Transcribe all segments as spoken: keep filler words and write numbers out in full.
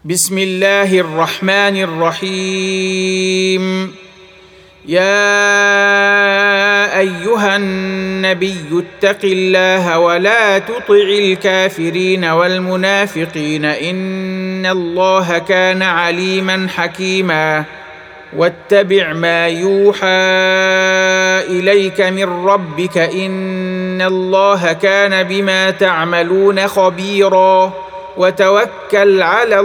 بسم الله الرحمن الرحيم. يا أيها النبي اتق الله ولا تطع الكافرين والمنافقين إن الله كان عليما حكيما. واتبع ما يوحى إليك من ربك إن الله كان بما تعملون خبيرا. وتوكل على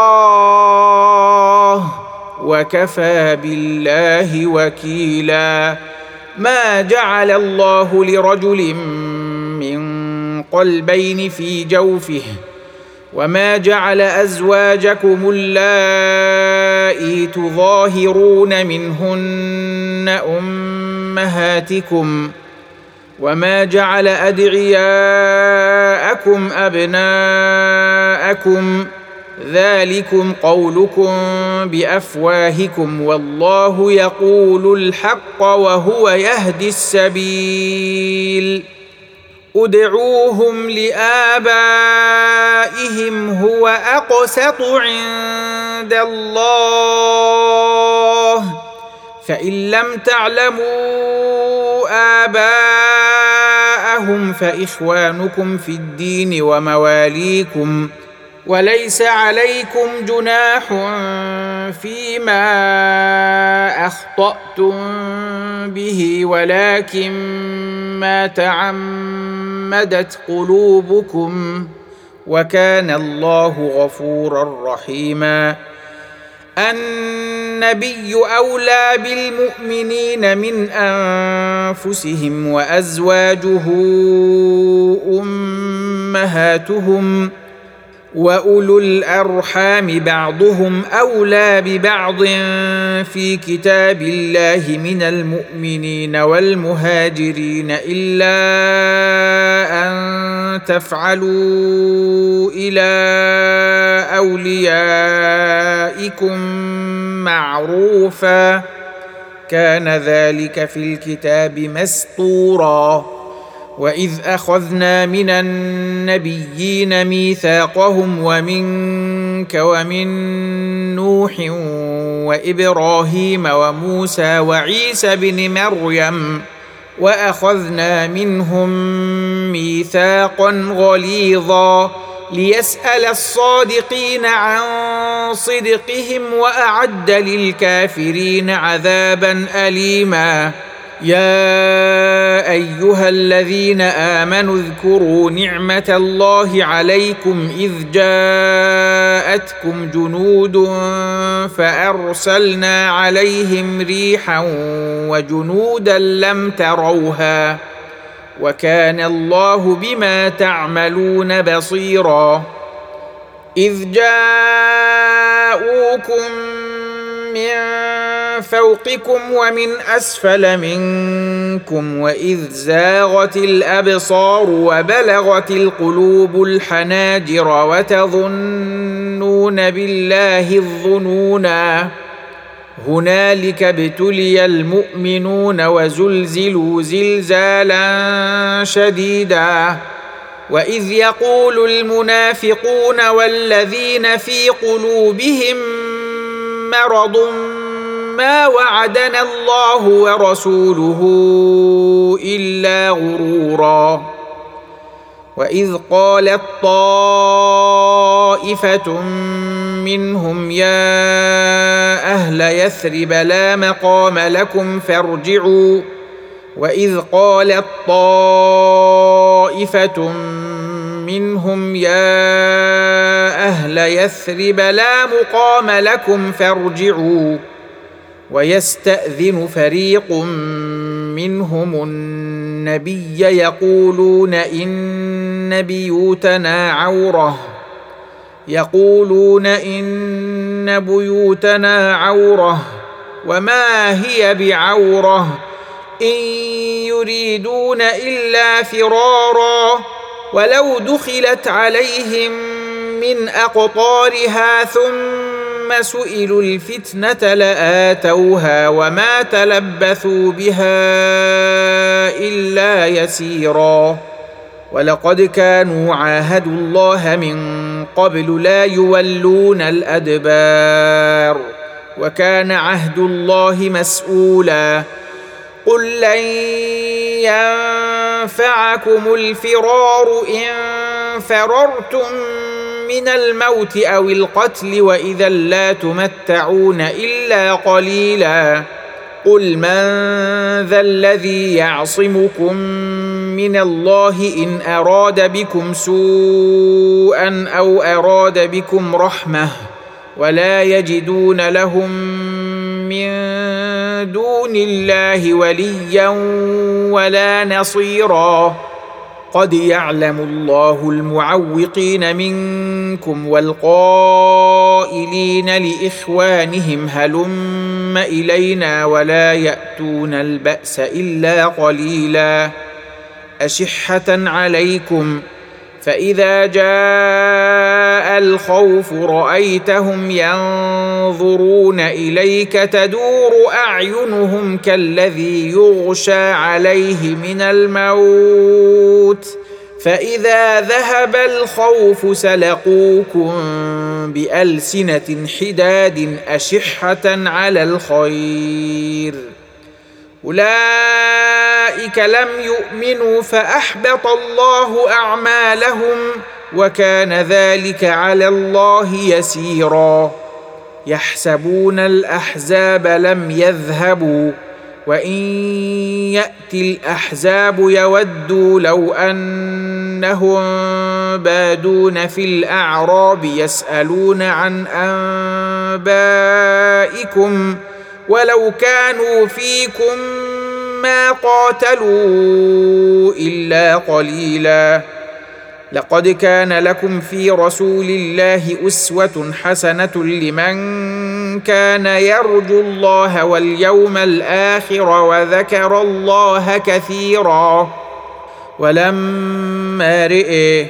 الله وكفى بالله وكيلا. ما جعل الله لرجل من قلبين في جوفه وما جعل أزواجكم اللائي تظاهرون منهن أمهاتكم وما جعل أدعياءكم أبناءكم ذلكم قولكم بأفواهكم والله يقول الحق وهو يهدي السبيل. ادعوهم لآبائهم هو أقسط عند الله فإن لم تعلموا آباءهم فإخوانكم في الدين ومواليكم وليس عليكم جناح فيما أخطأتم به ولكن ما تعمدت قلوبكم وكان الله غفورا رحيما. النبي أولى بالمؤمنين من أنفسهم وأزواجه أمهاتهم وأولو الأرحام بعضهم أولى ببعض في كتاب الله من المؤمنين والمهاجرين إلا أن تفعلوا إلى أوليائكم معروفا كان ذلك في الكتاب مسطورا. وإذ أخذنا من النبيين ميثاقهم ومنك ومن نوح وإبراهيم وموسى وعيسى بن مريم وأخذنا منهم ميثاقا غليظا ليسأل الصادقين عن صدقهم وأعد للكافرين عذابا أليما. يا أيها الذين آمنوا اذكروا نعمة الله عليكم إذ جاءتكم جنود فأرسلنا عليهم ريحا وجنودا لم تروها وكان الله بما تعملون بصيرا. إذ جاءوكم من فوقكم ومن أسفل منكم وإذ زاغت الأبصار وبلغت القلوب الحناجر وتظنون بالله الظنونا هنالك ابتلي المؤمنون وزلزلوا زلزالا شديدا. وإذ يقول المنافقون والذين في قلوبهم مرض ما وعدنا الله ورسوله إلا غرورا. وإذ قالت طائفة منهم يا أهل يثرب لا مقام لكم فارجعوا وإذ قالت طائفة منهم يا أهل يثرب لا مقام لكم فارجعوا ويستأذن فريق منهم النبي يقولون إن بيوتنا عورة يقولون إن بيوتنا عورة وما هي بعورة إن يريدون إلا فرارا ولو دخلت عليهم من أقطارها ثم سئلوا الفتنة لآتوها وما تلبثوا بها إلا يسيرا. ولقد كانوا عاهدوا الله من قبل لا يولون الأدبار وكان عهد الله مسؤولا قل لن ينفعكم الفرار إن فررتم من الموت أو القتل وإذا لا تمتعون إلا قليلا قل من ذا الذي يعصمكم من الله إن أراد بكم سوءا أو أراد بكم رحمة ولا يجدون لهم من دون الله وليا ولا نصيرا قد يعلم الله المعوقين منكم والقائلين لإخوانهم هلم إلينا ولا يأتون البأس إلا قليلا أشحة عليكم فإذا جاء الخوف رأيتهم ينظرون إليك تدور أعينهم كالذي يغشى عليه من الموت فإذا ذهب الخوف سلقوكم بألسنة حداد أشحة على الخير أولئك لم يؤمنوا فأحبط الله أعمالهم وكان ذلك على الله يسيرا يحسبون الأحزاب لم يذهبوا وإن يأتي الأحزاب يودوا لو أنهم بادون في الأعراب يسألون عن أنبائكم ولو كانوا فيكم ما قاتلوا إلا قليلا لقد كان لكم في رسول الله أسوة حسنة لمن كان يرجو الله واليوم الآخر وذكر الله كثيرا ولما رئ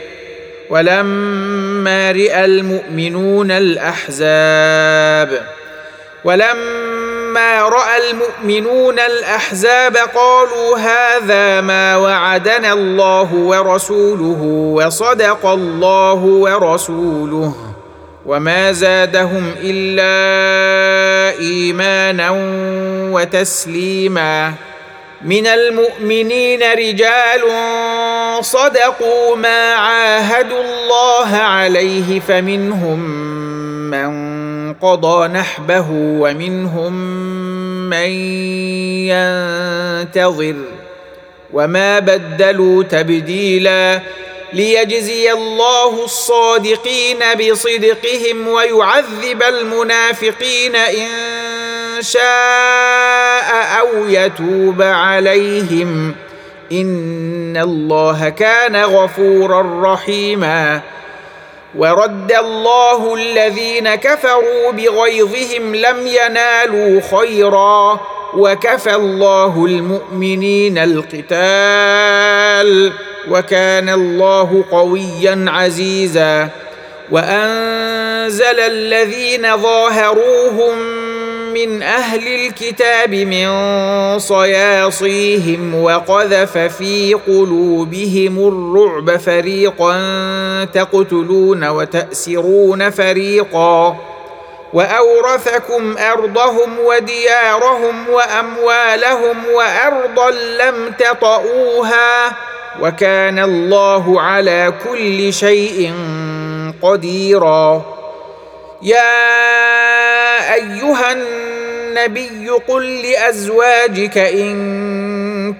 ولما رئ المؤمنون الأحزاب ولما رأى المؤمنون الأحزاب قالوا هذا ما وعدنا الله ورسوله وصدق الله ورسوله وما زادهم إلا إيمانا وتسليما من المؤمنين رجال صدقوا ما عاهدوا الله عليه فمنهم من قضى نحبه ومنهم من ينتظر وما بدلوا تبديلا ليجزي الله الصادقين بصدقهم ويعذب المنافقين إن شاء أو يتوب عليهم إن الله كان غفورا رحيما ورد الله الذين كفروا بغيظهم لم ينالوا خيرا وكفى الله المؤمنين القتال وكان الله قويا عزيزا وأنزل الذين ظاهروهم من أهل الكتاب من صياصيهم وقذف في قلوبهم الرعب فريقا تقتلون وتأسرون فريقا وأورثكم أرضهم وديارهم وأموالهم وأرضا لم تطئوها وكان الله على كل شيء قديرا يا أيها النبي قل لأزواجك إن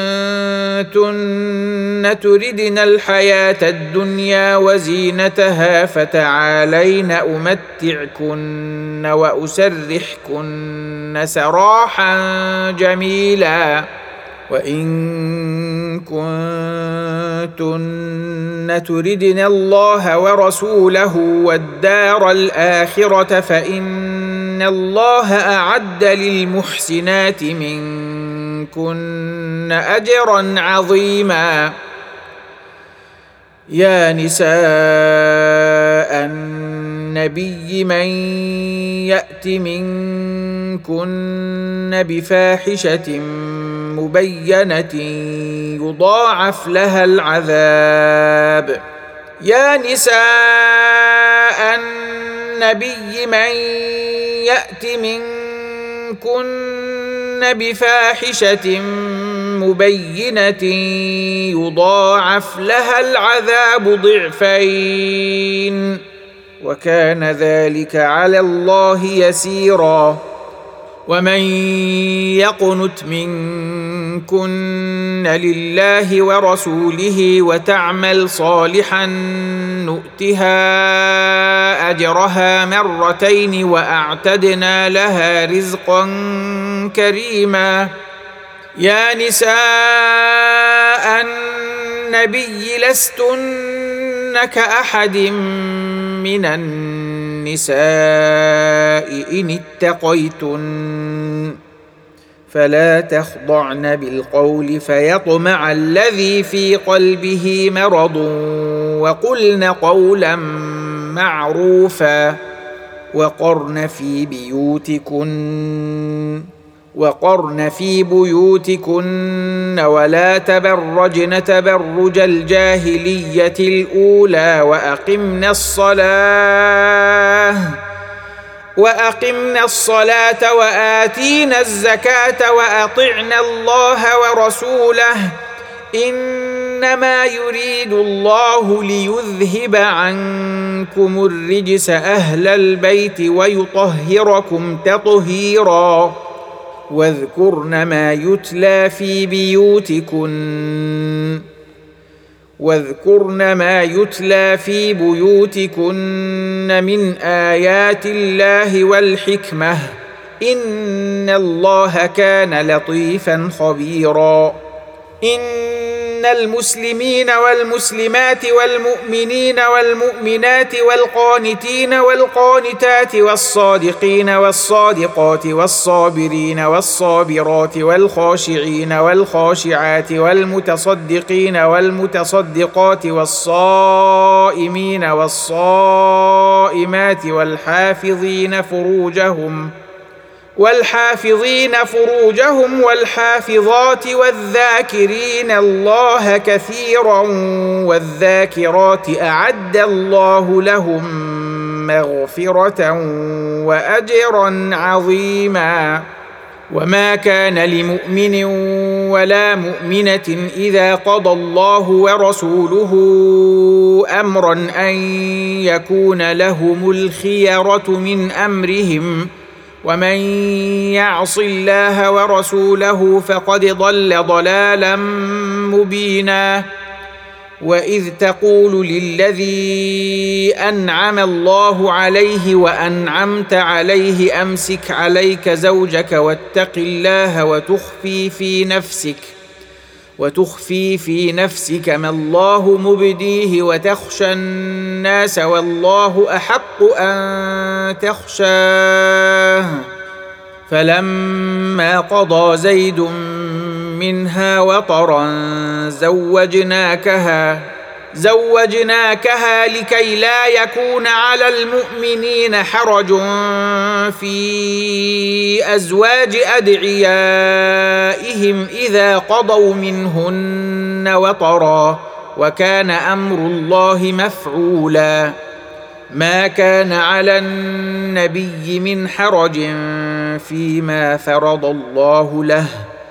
كنتن تردن الحياة الدنيا وزينتها فتعالين أمتعكن وأسرحكن سراحا جميلا وإن كنتن تردن الله ورسوله والدار الآخرة فإن الله أعد للمحسنات منكن أجرا عظيما يا نساء النبي من يأت منكن بفاحشة مبينة يضاعف لها العذاب. يا نساء النبي من يأت منكن بفاحشة مبينة يضاعف لها العذاب ضعفين وكان ذلك على الله يسيرا. ومن يقنت منكن لله ورسوله وتعمل صالحا نؤتها أجرها مرتين وأعتدنا لها رزقا كريما. يا نساء النبي لستن كأحد من النساء إن اتقيتن فلا تخضعن بالقول فيطمع الذي في قلبه مرض وقلن قولا معروفا وقرن في بيوتكن وقرن في بيوتكن ولا تبرجن تبرج الجاهلية الأولى وأقمن الصلاة وأقمنا الصلاة وآتينا الزكاة وأطعنا الله ورسوله إنما يريد الله ليذهب عنكم الرجس أهل البيت ويطهركم تطهيرا. واذكرن ما يتلى في بيوتكن واذكرن ما يتلى في بيوتكن من آيات الله والحكمة إن الله كان لطيفا خبيرا. إن المسلمين والمسلمات والمؤمنين والمؤمنات والقانتين والقانتات والصادقين والصادقات والصابرين والصابرات والخاشعين والخاشعات والمتصدقين والمتصدقات والصائمين والصائمات والحافظين فروجهم والحافظين فروجهم والحافظات والذاكرين الله كثيرا والذاكرات أعد الله لهم مغفرة وأجرا عظيما. وما كان لمؤمن ولا مؤمنة إذا قضى الله ورسوله أمرا أن يكون لهم الخيرة من أمرهم ومن يعص الله ورسوله فقد ضل ضلالا مبينا. وإذ تقول للذي أنعم الله عليه وأنعمت عليه أمسك عليك زوجك واتق الله وتخفي في نفسك وتخفي في نفسك ما الله مبديه وتخشى الناس والله أحق أن تخشاه فلما قضى زيد منها وطرا زوجناكها زوجناكها لكي لا يكون على المؤمنين حرج في أزواج أدعيائهم إذا قضوا منهن وطرا وكان أمر الله مفعولا. ما كان على النبي من حرج فيما فرض الله له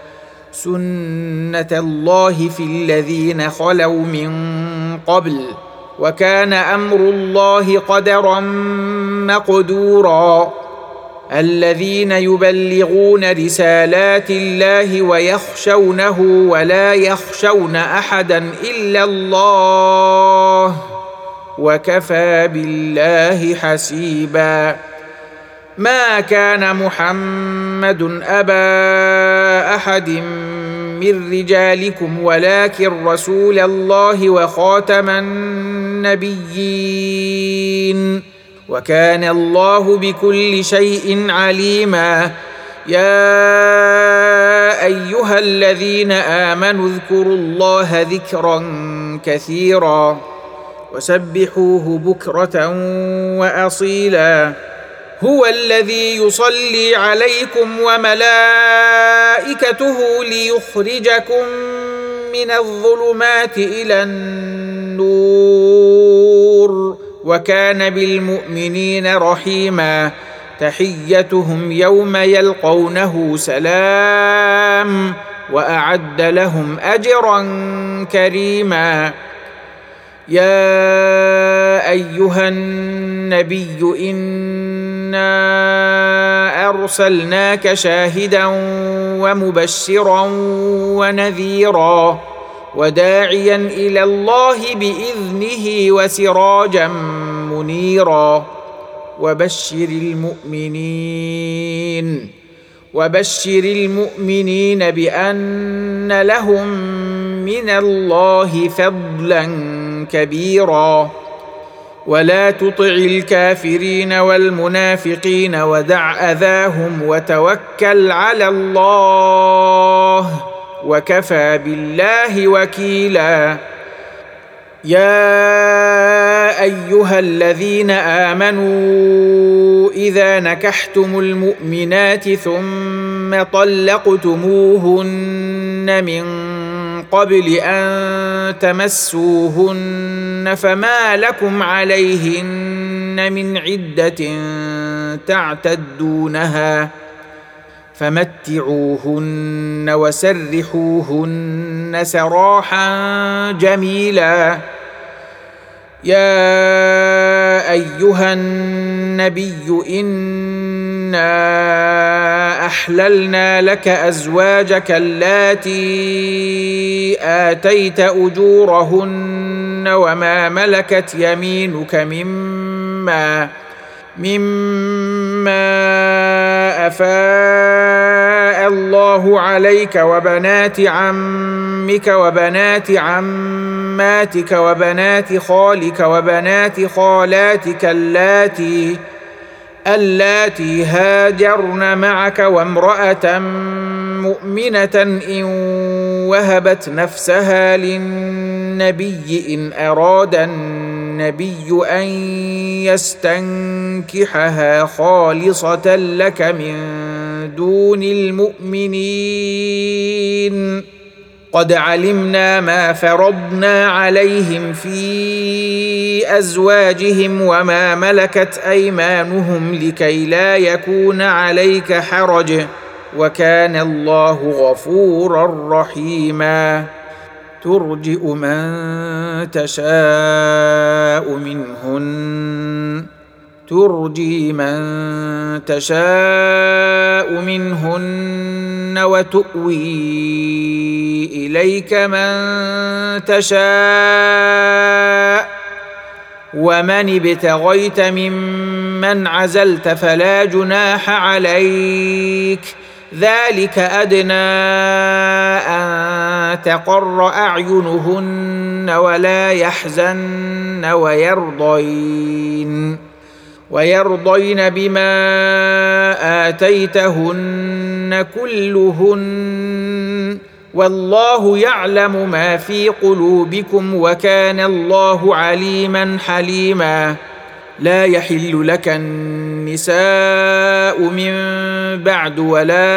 سنة الله في الذين خلوا من قبل وكان أمر الله قدرا مقدورا. الذين يبلغون رسالات الله ويخشونه ولا يخشون أحدا إلا الله وكفى بالله حسيبا. ما كان محمد أبا أحد من رجالكم ولكن رسول الله وخاتم النبيين وكان الله بكل شيء عليما. يا أيها الذين آمنوا اذكروا الله ذكرا كثيرا وسبحوه بكرة وأصيلا. هو الذي يصلي عليكم وملائكته ليخرجكم من الظلمات إلى النور وكان بالمؤمنين رحيما تحيتهم يوم يلقونه سلام وأعد لهم أجرا كريما يا أيها النبي إنا أرسلناك شاهدا ومبشرا ونذيرا وداعيا إلى الله بإذنه وسراجا منيرا وبشر المؤمنين وبشر المؤمنين بأن لهم من الله فضلا كبيرا ولا تطع الكافرين والمنافقين ودع أذاهم وتوكل على الله وكفى بالله وكيلا يا أيها الذين آمنوا إذا نكحتم المؤمنات ثم طلقتموهن من قبل أن تمسوهن فما لكم عليهن من عدة تعتدونها فمتعوهن وسرحوهن سراحا جميلا يا أيها النبي إنا أحللنا لك أزواجك اللاتي آتيت أجورهن وما ملكت يمينك مما مما أفاء الله عليك وبنات عمك وبنات عماتك وبنات خالك وبنات خالاتك اللاتي اللاتي هاجرن معك وامرأة مؤمنة إن وهبت نفسها للنبي إن أراد النبي أن يستنكحها خالصة لك من دون المؤمنين قد علمنا ما فرضنا عليهم في أزواجهم وما ملكت أيمانهم لكي لا يكون عليك حرج وكان الله غفورا رحيما ترجئ من تشاء منهن ترجي من تشاء منهن وتؤوي إليك من تشاء ومن ابتغيت ممن عزلت فلا جناح عليك ذلك أدنى أن تقر أعينهن ولا يحزن ويرضين ويرضين بما آتيتهن كلهن والله يعلم ما في قلوبكم وكان الله عليما حليما لا يحل لك النساء من بعد ولا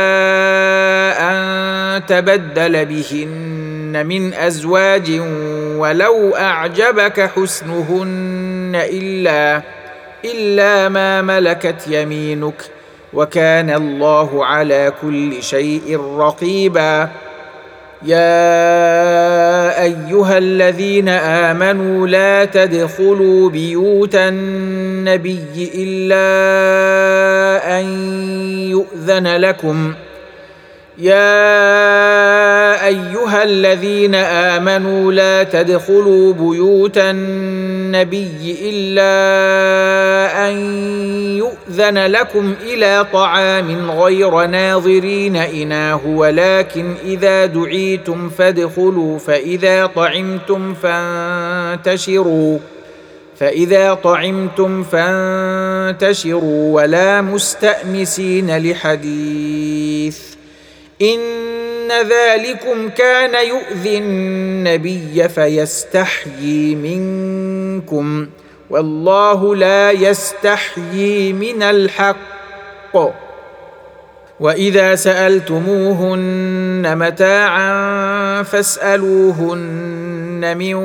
أن تبدل بهن من أزواج ولو أعجبك حسنهن إلا إلا ما ملكت يمينك وكان الله على كل شيء رقيبا يا أيها الذين آمنوا لا تدخلوا بيوت النبي إلا أن يؤذن لكم يا أيها الذين آمنوا لا تدخلوا بيوت النبي إلا أن يؤذن لكم إلى طعام غير ناظرين إناه ولكن إذا دعيتم فادخلوا فإذا طعمتم فانتشروا فإذا طعمتم فانتشروا ولا مستأنسين لحديث إن ذلكم كان يؤذي النبي فيستحيي منكم والله لا يستحيي من الحق وإذا سألتموهن متاعا فاسألوهن من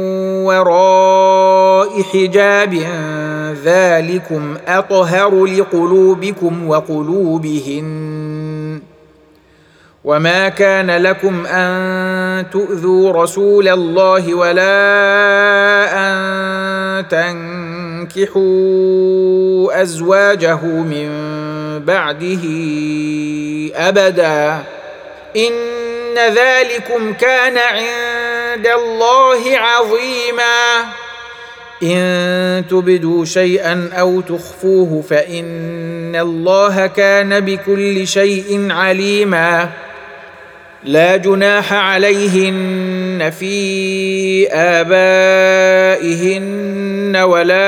وراء حجاب ذلكم أطهر لقلوبكم وقلوبهن وما كان لكم أن تؤذوا رسول الله ولا أن تنكحوا أزواجه من بعده أبدا إن ذلكم كان عند الله عظيما إن تبدوا شيئا أو تخفوه فإن الله كان بكل شيء عليما لا جناح عليهن في آبائهن ولا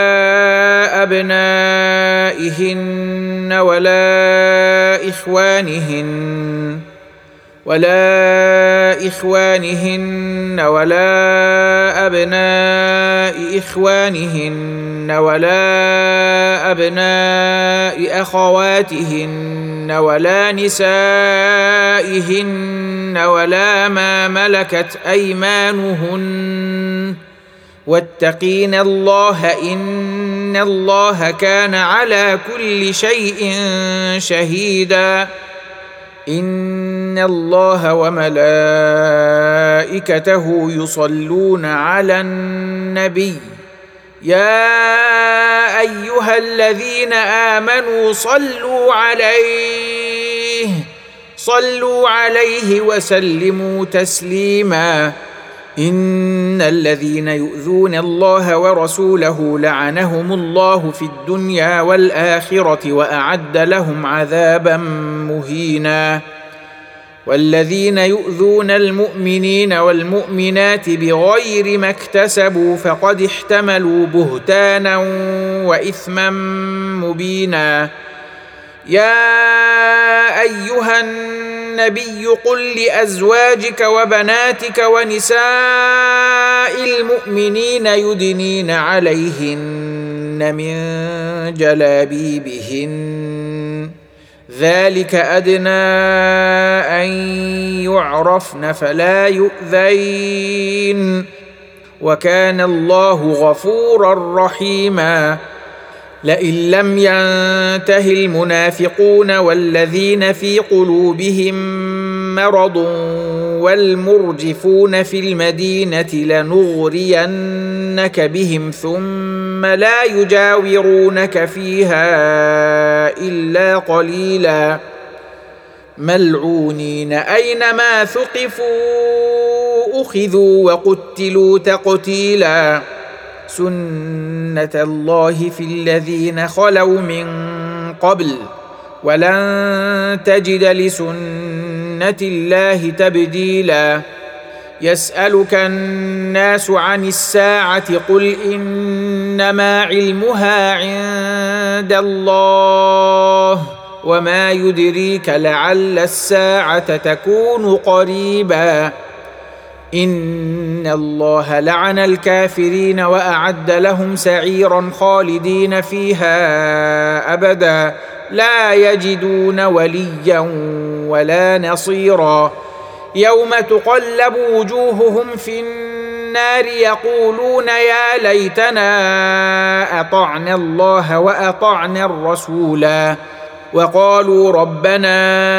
أبنائهن ولا إخوانهن ولا إخوانهن ولا أبناء إخوانهن ولا أبناء أخواتهن ولا نسائهن ولا ما ملكت أيمانهن واتقين الله إن الله كان على كل شيء شهيدا إن الله وملائكته يصلون على النبي يا أيها الذين آمنوا صلوا عليه صلوا عليه وسلموا تسليما إن الذين يؤذون الله ورسوله لعنهم الله في الدنيا والآخرة وأعد لهم عذابا مهينا والذين يؤذون المؤمنين والمؤمنات بغير ما اكتسبوا فقد احتملوا بهتانا وإثما مبينا يا أيها النبي قل لأزواجك وبناتك ونساء المؤمنين يدنين عليهن من جلابيبهن ذلك أدنى أن يعرفن فلا يؤذين وكان الله غفورا رحيما لئن لم ينته المنافقون والذين في قلوبهم مرض والمرجفون في المدينة لنغرينك بهم ثم لا يجاورونك فيها إلا قليلا ملعونين أينما ثقفوا أخذوا وقتلوا تقتيلا سنة الله في الذين خلوا من قبل ولن تجد لسنة الله تبديلا يسألك الناس عن الساعة قل إنما علمها عند الله وما يدريك لعل الساعة تكون قريبا إن الله لعن الكافرين وأعد لهم سعيرا خالدين فيها أبدا لا يجدون وليا ولا نصيرا يوم تقلب وجوههم في النار يقولون يا ليتنا أطعنا الله وأطعنا الرسولا وقالوا ربنا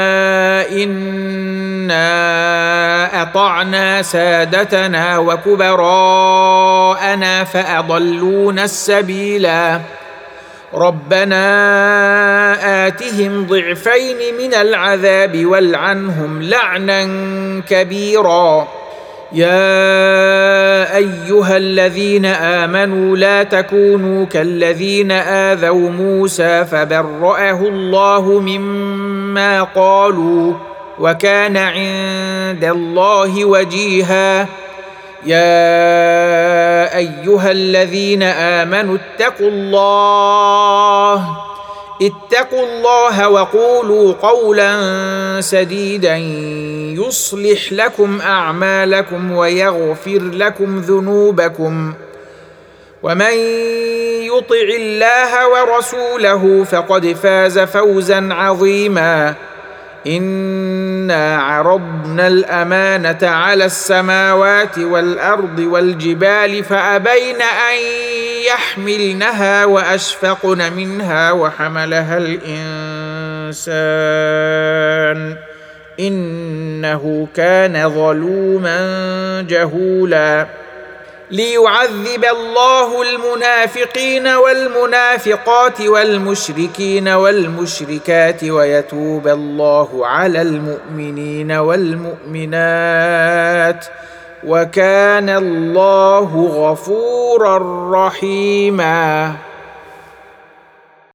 إنا أطعنا سادتنا وكبراءنا فأضلونا السبيلا ربنا آتهم ضعفين من العذاب والعنهم لعنا كبيرا يا أيها الذين آمنوا لا تكونوا كالذين آذوا موسى فبرأه الله مما قالوا وكان عند الله وجيها يا أيها الذين آمنوا اتقوا الله اتقوا الله وقولوا قولا سديدا يصلح لكم أعمالكم ويغفر لكم ذنوبكم ومن يطع الله ورسوله فقد فاز فوزا عظيما إنا عرضنا الأمانة على السماوات والأرض والجبال فأبين أن يحملنها وأشفقن منها وحملها الإنسان إنه كان ظلوما جهولا ليعذب الله المنافقين والمنافقات والمشركين والمشركات ويتوب الله على المؤمنين والمؤمنات وكان الله غفورا رحيما.